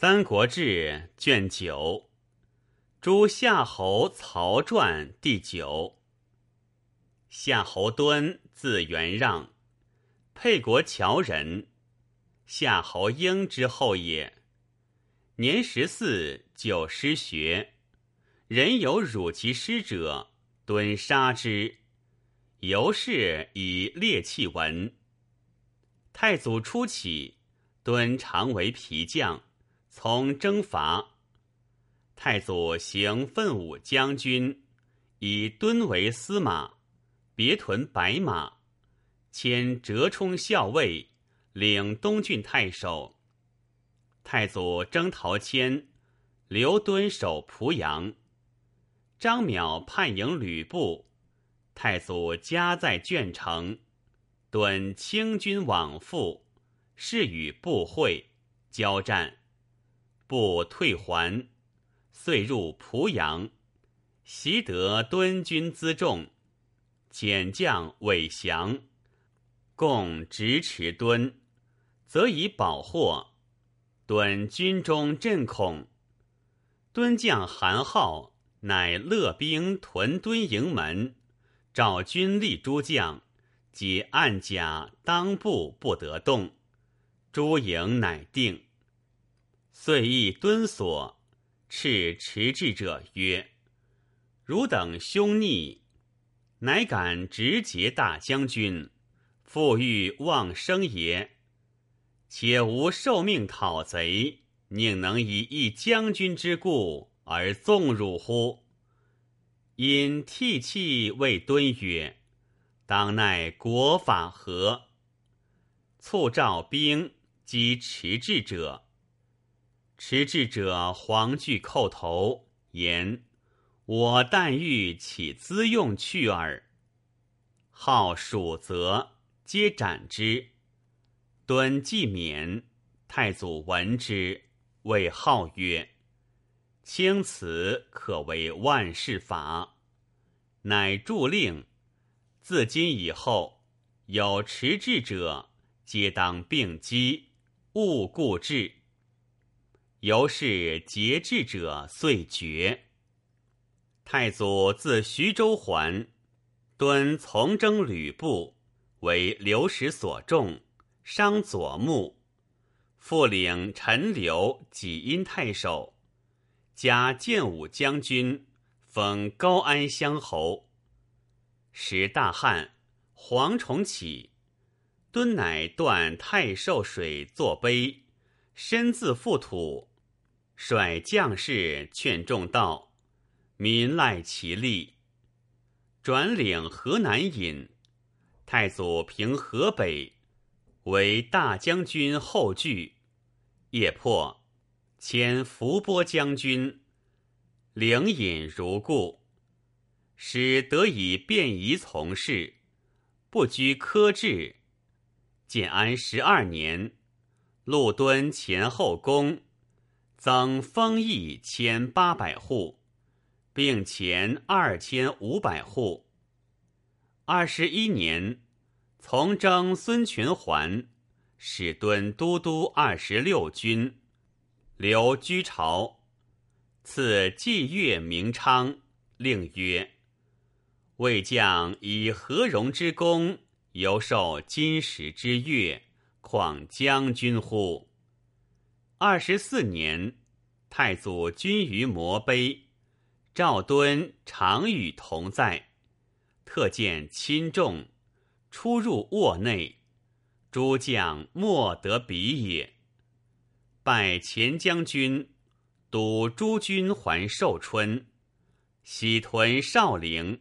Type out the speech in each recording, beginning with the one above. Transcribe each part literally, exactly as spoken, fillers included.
三国志》卷九，诸夏侯曹传第九。夏侯惇，字元让，沛国谯人，夏侯婴之后也。年十四，就失学，人有辱其师者，惇杀之。由是以猎弃闻。太祖初起，惇常为皮将，从征伐。太祖行奋武将军，以惇为司马，别屯白马，迁折冲校尉，领东郡太守。太祖征陶谦，留惇守濮阳。张邈叛迎吕布，太祖家在鄄城，惇轻军往复，是与部会交战，部退还，遂入濮阳，习得惇军辎重，遣将韦降，共执持惇，则以保获。惇军中震恐，惇将韩浩乃勒兵屯惇营门，召军力诸将，皆暗甲当步不得动，诸营乃定。遂议惇所，斥持之者曰：汝等凶逆，乃敢直结大将军，复欲忘生也？且无受命讨贼，宁能以一将军之故而纵辱乎？因涕泣谓惇曰：当奈国法何？促召兵击持之者。持之者惶惧叩头，言：我但欲起资用去耳。号属责，皆斩之。惇既免，太祖闻之，谓号曰：卿此可为万世法。乃著令，自今以后，有持之者，皆当并击，勿固志。由是节制者遂绝。太祖自徐州还，惇从征吕布，为刘石所中，伤左目，复领陈留济阴太守，加建武将军，封高安乡侯。时大旱，蝗虫起，惇乃断太寿水作碑，身自覆土，率将士劝众道，民赖其力。转领河南尹，太祖平河北，为大将军后拒，夜破，迁伏波将军，领尹如故。使得以便宜从事，不居科制。建安十二年，陆惇前后宫，增封邑千八百户，并前二千五百户。二十一年，从征孙权还，使惇都督二十六军，留居巢，赐祭月名昌，令曰：魏将以何荣之功，犹受金石之月，况将军乎？二十四年，太祖军于摩碑，赵惇常与同在，特见亲重，出入卧内，诸将莫得比也。拜前将军，督诸军还寿春，喜屯少陵。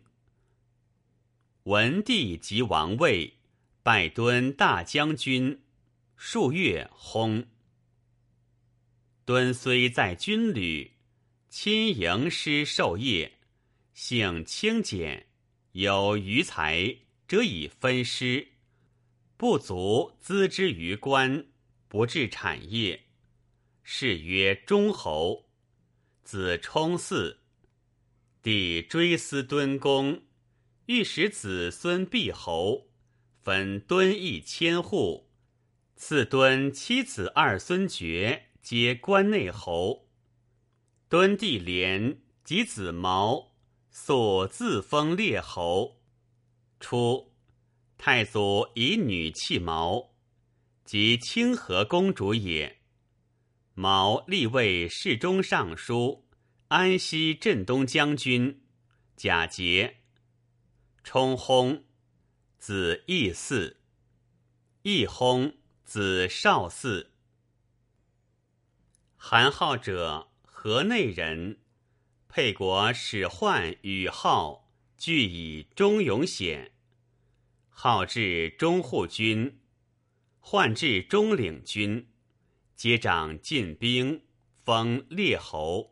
文帝即王位，拜惇大将军，数月薨。惇虽在军旅，亲迎师授业，性清简，有余财，则以分师，不足资之于官，不治产业，谥曰忠侯。子冲嗣，帝追思惇公，欲使子孙毕侯，分惇邑千户，赐惇妻子二孙爵皆关内侯。敦帝连及子毛素自封列侯。初，太祖以女弃毛，即清河公主也。毛立为侍中尚书、安西镇东将军，假节。冲薨，子义嗣。义薨，子少嗣。韩浩者，河内人，沛国使涣与浩俱以忠勇显。浩至中护军，涣至中领军，接掌进兵，封列侯。